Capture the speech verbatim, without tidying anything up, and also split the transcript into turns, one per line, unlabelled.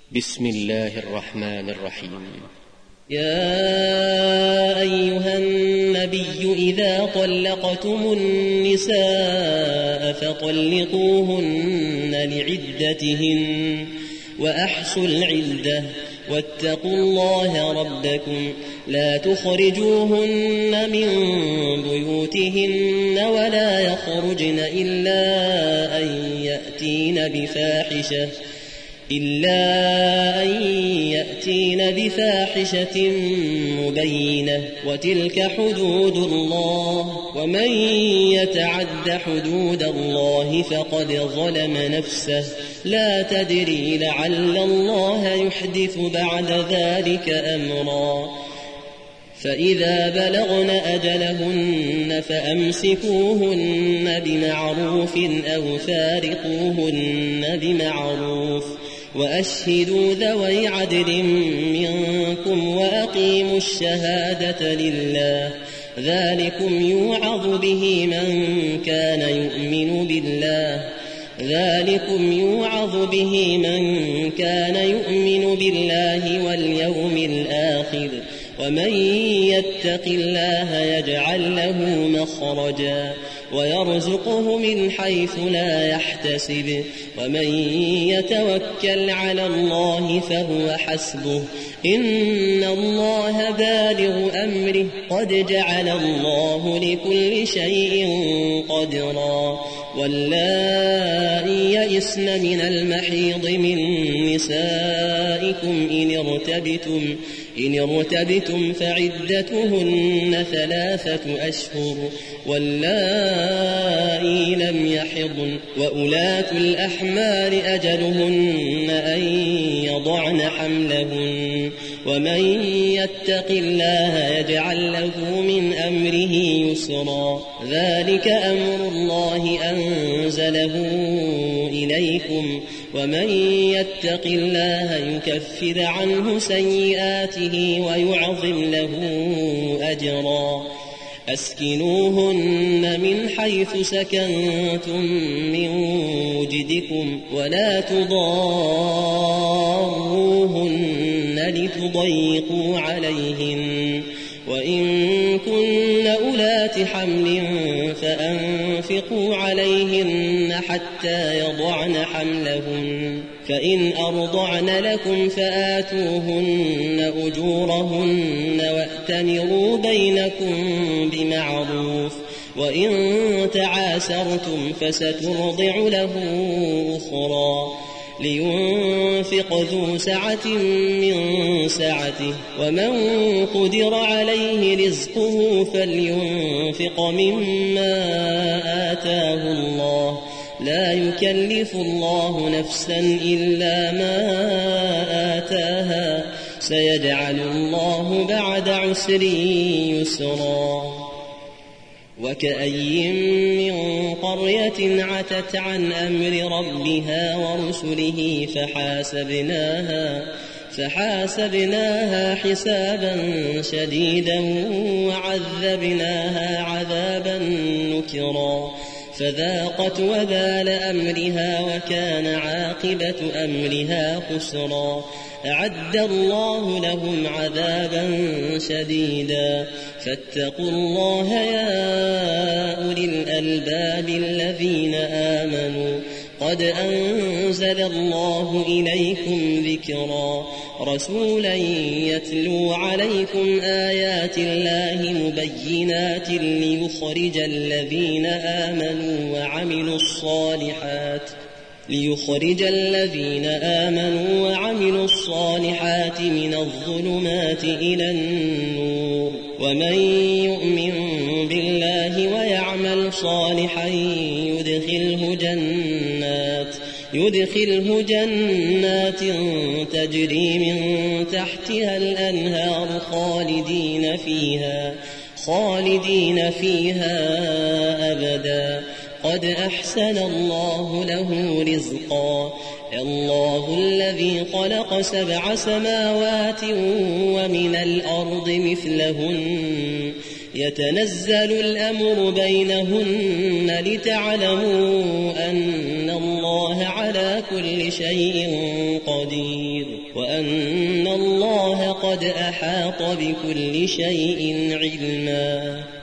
بسم الله الرحمن الرحيم.
يا أيها النبي إذا طلقتم النساء فطلقوهن لعدتهن وأحصوا العدة واتقوا الله ربكم لا تخرجوهن من بيوتهن ولا يخرجن إلا أن يأتين بفاحشة إلا أن يأتين بفاحشة مبينة وتلك حدود الله ومن يتعد حدود الله فقد ظلم نفسه لا تدري لعل الله يحدث بعد ذلك أمرا فإذا بلغن أجلهن فأمسكوهن بمعروف أو فارقوهن بمعروف وأشهدوا ذوي عدل منكم وأقيموا الشهادة لله ذلكم يوعظ به من كان يؤمن بالله ذلكم يوعظ به من كان يؤمن بالله واليوم الآخر ومن يتق الله يجعل له مخرجا ويرزقه من حيث لا يحتسب ومن يتوكل على الله فهو حسبه إن الله بالغ أمره قد جعل الله لكل شيء قدرا واللائي يئسن من المحيض من نسائكم إن ارتبتم إن ارتبتم فعدتهن ثلاثة أشهر واللائي لم يحضن وأولاة الأحمال أجلهن أن يضعن حملهن ومن يتق الله يجعل له من أمره يسرا ذلك أمر الله أنزله إليكم ومن يتق الله يكفر عنه سيئاته ويعظم له أجرا أسكنوهن من حيث سكنتم من وجدكم ولا تضاروهن لتضيقوا عليهن وإن كن أولات حمل فأنفقوا عليهن حتى يضعن حملهن فإن أرضعن لكم فآتوهن أجورهن وأتمروا بينكم بمعروف وإن تعاسرتم فسترضع له أخرى لينفق ذو سعة من سعته ومن قدر عليه رزقه فلينفق مما آتاه الله لا يكلف الله نفسا إلا ما آتاها سيجعل الله بعد عسر يسرا وكأي من قرية عتت عن أمر ربها ورسله فحاسبناها فحاسبناها حسابا شديدا وعذبناها عذابا نكرا فذاقت وبال أمرها وكان عاقبة أمرها خسرا أعد الله لهم عذابا شديدا فاتقوا الله يا أولي الألباب الذين آمنوا قد أنزل الله إليكم ذكرا رسولا يتلو عليكم آيات الله مبينات ليخرج الذين آمنوا وعملوا الصالحات ليخرج الذين آمنوا وعملوا الصالحات من الظلمات إلى النور ومن يؤمن بالله ويعمل صالحا يدخله جنات يدخله جنات تجري من تحتها الأنهار خالدين فيها خالدين فيها أبدا قد أحسن الله له رزقا الله الذي خلق سبع سماوات ومن الأرض مثلهن يتنزل الأمر بينهن لتعلموا أن الله على كل شيء قدير وأن الله قد أحاط بكل شيء علما.